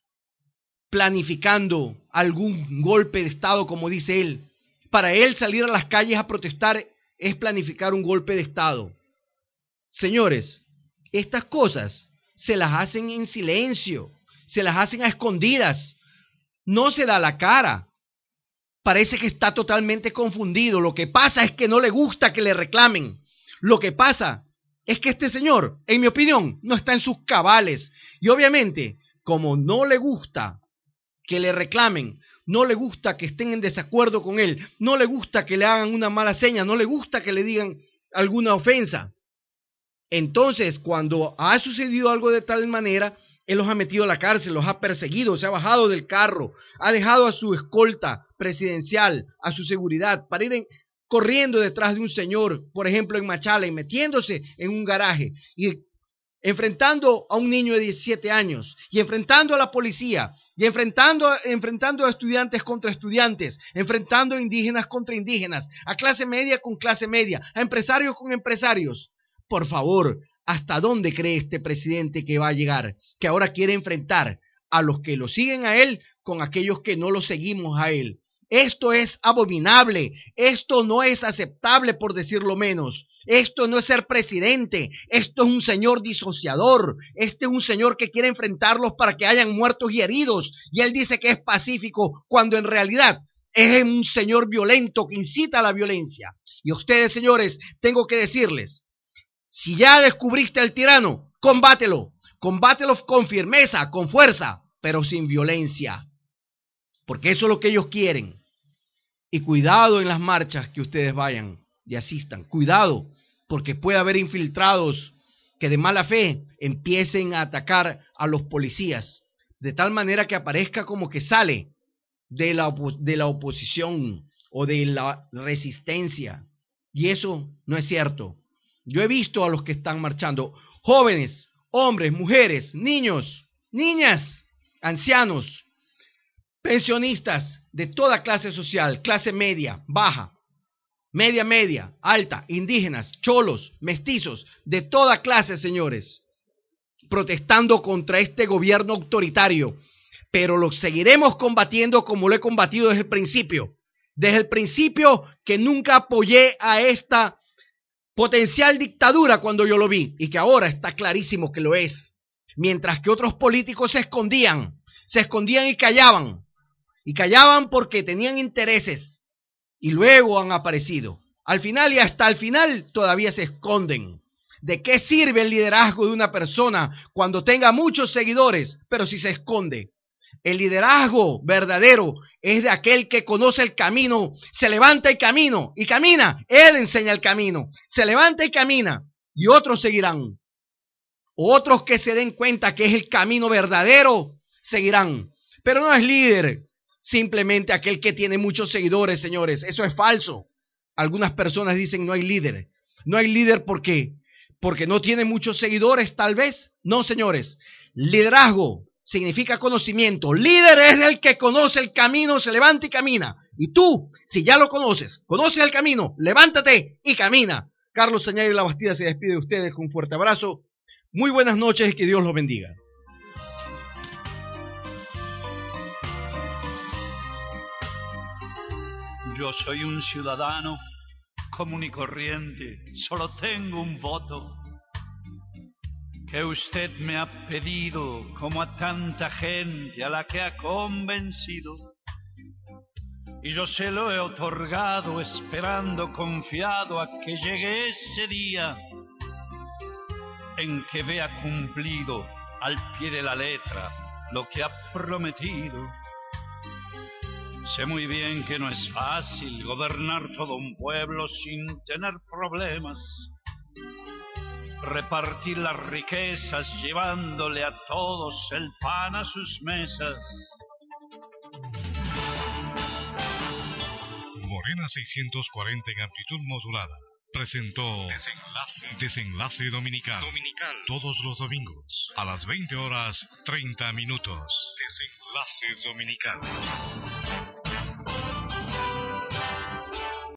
planificando algún golpe de Estado, como dice él. Para él salir a las calles a protestar es planificar un golpe de Estado. Señores, estas cosas se las hacen en silencio, se las hacen a escondidas, no se da la cara. Parece que está totalmente confundido. Lo que pasa es que no le gusta que le reclamen. Lo que pasa es que este señor, en mi opinión, no está en sus cabales. Y obviamente, como no le gusta que le reclamen, no le gusta que estén en desacuerdo con él, no le gusta que le hagan una mala seña, no le gusta que le digan alguna ofensa. Entonces, cuando ha sucedido algo de tal manera, él los ha metido a la cárcel, los ha perseguido, se ha bajado del carro, ha dejado a su escolta presidencial, a su seguridad, para ir corriendo detrás de un señor, por ejemplo en Machala, y metiéndose en un garaje, y enfrentando a un niño de 17 años, y enfrentando a la policía, y enfrentando a estudiantes contra estudiantes, enfrentando a indígenas contra indígenas, a clase media con clase media, a empresarios con empresarios. Por favor, ¿hasta dónde cree este presidente que va a llegar? Que ahora quiere enfrentar a los que lo siguen a él con aquellos que no lo seguimos a él. Esto es abominable, esto no es aceptable, por decirlo menos. Esto no es ser presidente, esto es un señor disociador, este es un señor que quiere enfrentarlos para que hayan muertos y heridos, y él dice que es pacífico, cuando en realidad es un señor violento que incita a la violencia. Y a ustedes, señores, tengo que decirles, si ya descubriste al tirano, combátelo. Combátelo con firmeza, con fuerza, pero sin violencia. Porque eso es lo que ellos quieren. Y cuidado en las marchas que ustedes vayan y asistan. Cuidado, porque puede haber infiltrados que de mala fe empiecen a atacar a los policías. De tal manera que aparezca como que sale de la oposición o de la resistencia. Y eso no es cierto. Yo he visto a los que están marchando, jóvenes, hombres, mujeres, niños, niñas, ancianos, pensionistas de toda clase social, clase media, baja, media, alta, indígenas, cholos, mestizos, de toda clase, señores, protestando contra este gobierno autoritario. Pero lo seguiremos combatiendo como lo he combatido desde el principio. Desde el principio que nunca apoyé a esta potencial dictadura cuando yo lo vi, y que ahora está clarísimo que lo es. Mientras que otros políticos se escondían y callaban. Y callaban porque tenían intereses. Y luego han aparecido. Al final y hasta el final todavía se esconden. ¿De qué sirve el liderazgo de una persona cuando tenga muchos seguidores, pero si se esconde? El liderazgo verdadero es de aquel que conoce el camino, se levanta y camina. Él enseña el camino, se levanta y camina, y otros seguirán. Otros que se den cuenta que es el camino verdadero, seguirán. Pero no es líder simplemente aquel que tiene muchos seguidores, señores. Eso es falso. Algunas personas dicen no hay líder. No hay líder porque no tiene muchos seguidores, tal vez. No, señores. Liderazgo significa conocimiento. Líder es el que conoce el camino, se levanta y camina. Y tú, si ya lo conoces el camino, levántate y camina. Carlos Sañay de la Bastida se despide de ustedes con un fuerte abrazo. Muy buenas noches y que Dios los bendiga. Yo soy un ciudadano común y corriente, solo tengo un voto que usted me ha pedido, como a tanta gente a la que ha convencido. Y yo se lo he otorgado esperando confiado a que llegue ese día en que vea cumplido al pie de la letra lo que ha prometido. Sé muy bien que no es fácil gobernar todo un pueblo sin tener problemas, repartir las riquezas llevándole a todos el pan a sus mesas. Morena 640 en amplitud modulada presentó Desenlace Dominical. Todos los domingos a las 20:30. Desenlace Dominical.